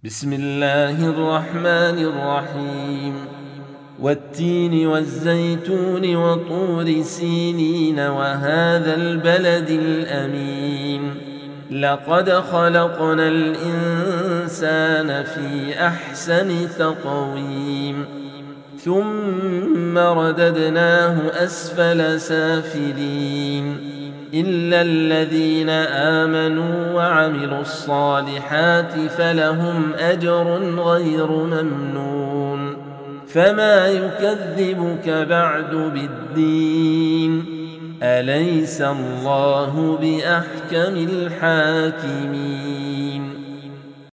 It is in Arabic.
بسم الله الرحمن الرحيم والتين والزيتون وطور سينين وهذا البلد الأمين لقد خلقنا الإنسان في أحسن تقويم ثم رددناه أسفل سافلين إلا الذين آمنوا وعملوا الصالحات فلهم أجر غير ممنون فما يكذبك بعد بالدين أليس الله بأحكم الحاكمين